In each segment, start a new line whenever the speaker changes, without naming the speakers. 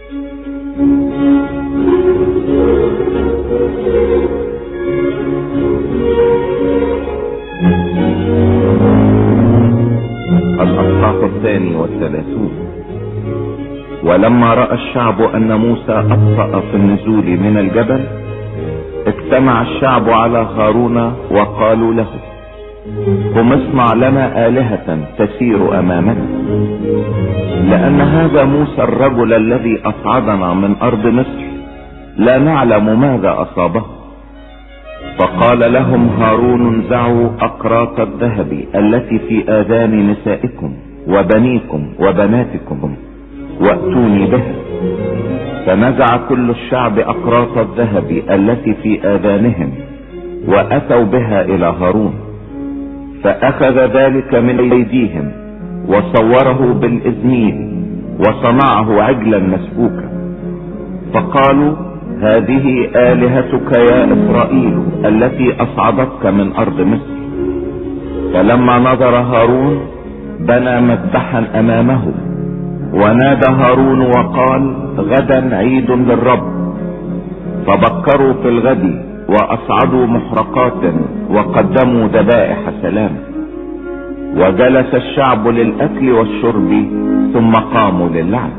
الأصحاح 32. ولما رأى الشعب أن موسى أبطأ في النزول من الجبل، اجتمع الشعب على هارون وقالوا له: قم اصنع لنا آلهة تسير أمامنا، لأن هذا موسى الرجل الذي أصعدنا من أرض مصر لا نعلم ماذا أصابه. فقال لهم هارون: انزعوا أقراط الذهب التي في آذان نسائكم وبنيكم وبناتكم وأتوني بها. فنزع كل الشعب أقراط الذهب التي في آذانهم وأتوا بها إلى هارون، فأخذ ذلك من أيديهم وصوره بالإزميل وصنعه عجلا مسبوكا. فقالوا: هذه آلهتك يا إسرائيل التي أصعدتك من أرض مصر. فلما نظر هارون بنى مذبحا أمامه، ونادى هارون وقال: غدا عيد للرب. فبكروا في الغد وأصعدوا محرقات وقدموا ذبائح سلام، وجلس الشعب للأكل والشرب ثم قاموا للعب.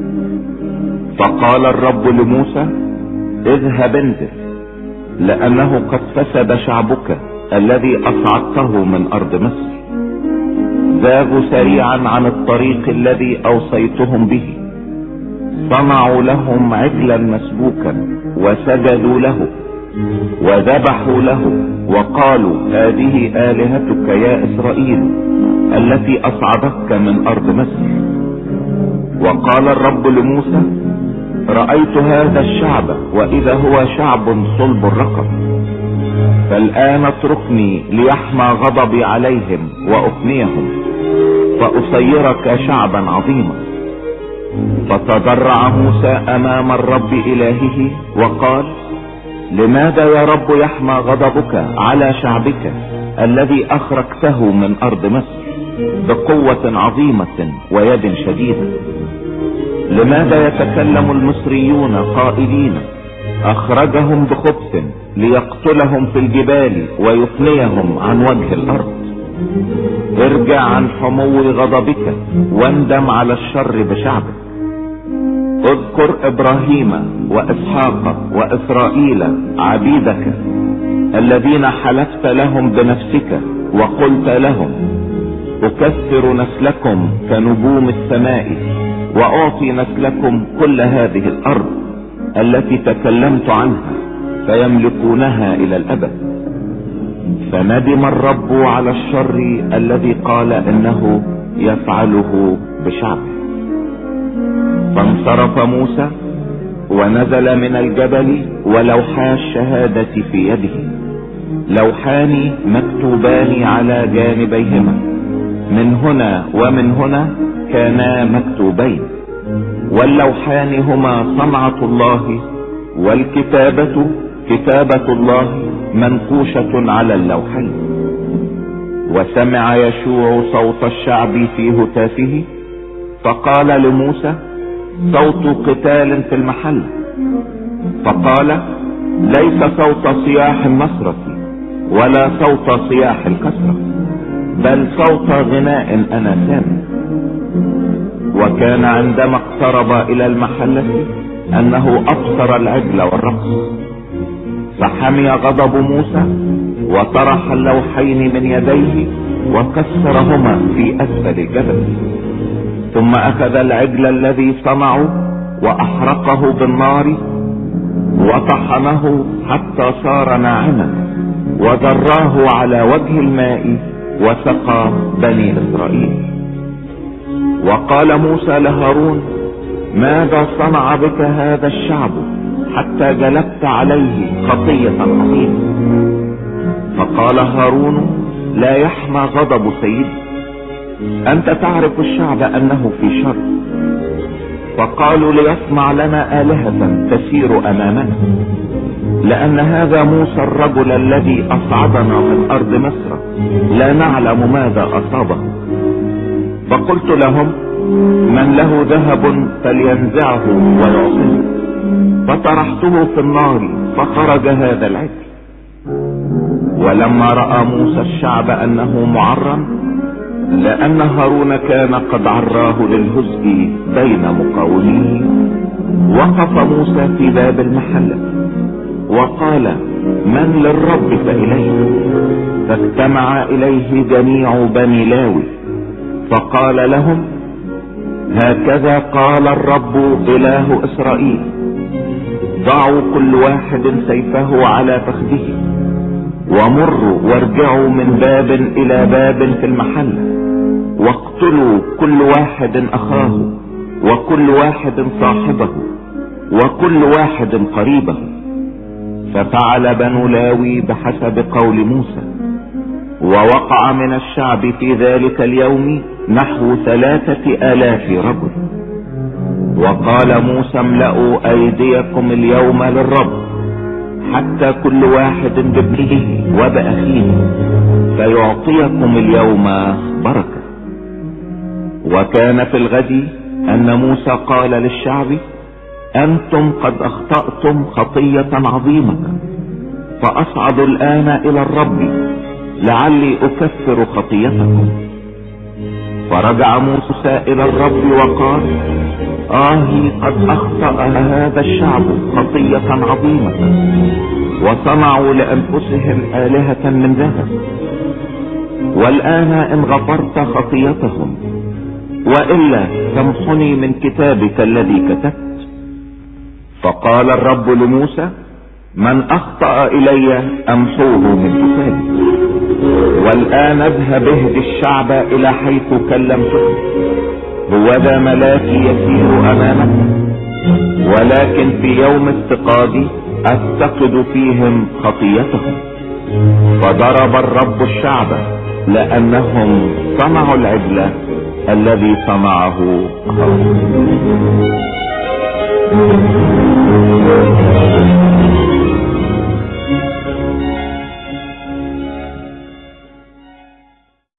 فقال الرب لموسى: اذهب انزل، لأنه قد فسد شعبك الذي أصعدته من أرض مصر. زاغوا سريعا عن الطريق الذي أوصيتهم به، صنعوا لهم عجلا مسبوكا وسجدوا له وذبحوا له، وقالوا: هذه آلهتك يا إسرائيل التي أصعدتك من أرض مصر. وقال الرب لموسى: رأيت هذا الشعب وإذا هو شعب صلب الرقب، فالآن اتركني ليحمى غضبي عليهم وأفنيهم، فأصيرك شعبا عظيما. فتضرع موسى أمام الرب إلهه وقال: لماذا يا رب يحمى غضبك على شعبك الذي أخرجته من أرض مصر بقوة عظيمة ويد شديدة؟ لماذا يتكلم المصريون قائلين: أخرجهم بخبث ليقتلهم في الجبال ويفنيهم عن وجه الأرض؟ ارجع عن حمو غضبك واندم على الشر بشعبك. اذكر إبراهيم وإسحاق وإسرائيل عبيدك الذين حلفت لهم بنفسك وقلت لهم: أكثر نسلكم كنجوم السماء، وأعطي نسلكم كل هذه الأرض التي تكلمت عنها، فيملكونها إلى الأبد. فندم الرب على الشر الذي قال إنه يفعله بشعبه. فانصرف موسى ونزل من الجبل ولوحا الشهادة في يده، لوحان مكتوبان على جانبيهما، من هنا ومن هنا كانا مكتوبين، واللوحان هما صنعة الله، والكتابة كتابة الله منقوشة على اللوحين. وسمع يشوع صوت الشعب في هتافه، فقال لموسى: صوت قتال في المحل. فقال: ليس صوت صياح النصرة ولا صوت صياح الكسرة، بل صوت غناء أنا سامع. وكان عندما اقترب إلى المحلة أنه أبصر العجل والرقص، فحمي غضب موسى وطرح اللوحين من يديه وكسرهما في أسفل الجبل. ثم أخذ العجل الذي صنعه وأحرقه بالنار وطحنه حتى صار ناعما، وذراه على وجه الماء وسقى بني إسرائيل. وقال موسى لهارون: ماذا صنع بك هذا الشعب حتى جلبت عليه خطية عظيمة؟ فقال هارون: لا يحمى غضب سيدي، أنت تعرف الشعب أنه في شر. فقالوا: ليصنع لنا آلهة تسير أمامنا، لأن هذا موسى الرجل الذي أصعدنا من أرض مصر لا نعلم ماذا أصابه. فقلت لهم: من له ذهب فلينزعه ويعطيه. فطرحته في النار فخرج هذا العجل. ولما رأى موسى الشعب انه معرا، لان هارون كان قد عراه للهزء بين مقاوميه، وقف موسى في باب المحله وقال: من للرب فإليه. فاجتمع اليه جميع بني لاوي فقال لهم: هكذا قال الرب اله اسرائيل: ضعوا كل واحد سيفه على فخذه، ومروا وارجعوا من باب الى باب في المحله، واقتلوا كل واحد اخاه، وكل واحد صاحبه، وكل واحد قريبه. ففعل بنو لاوي بحسب قول موسى. ووقع من الشعب في ذلك اليوم نحو 3000 رجل. وقال موسى: املأوا ايديكم اليوم للرب، حتى كل واحد بابنه وبأخيه، فيعطيكم اليوم بركة. وكان في الغد ان موسى قال للشعب: انتم قد اخطأتم خطية عظيمة، فاصعد الان الى الرب لعلي اكفر خطيتكم. فرجع موسى الى الرب وقال: قد اخطأ هذا الشعب خطية عظيمة، وصنعوا لانفسهم آلهة من ذهب. والان ان غفرت خطيتهم، وإلا تمحني من كتابك الذي كتبت. فقال الرب لموسى: من اخطأ الي امحوه من كتابي. والان اذهب اهد الشعب الى حيث كلمتكم، هوذا ملاكي يسير امامك، ولكن في يوم افتقادي افتقد فيهم خطيتهم. فضرب الرب الشعب لانهم صنعوا العجل الذي صنعه هارون.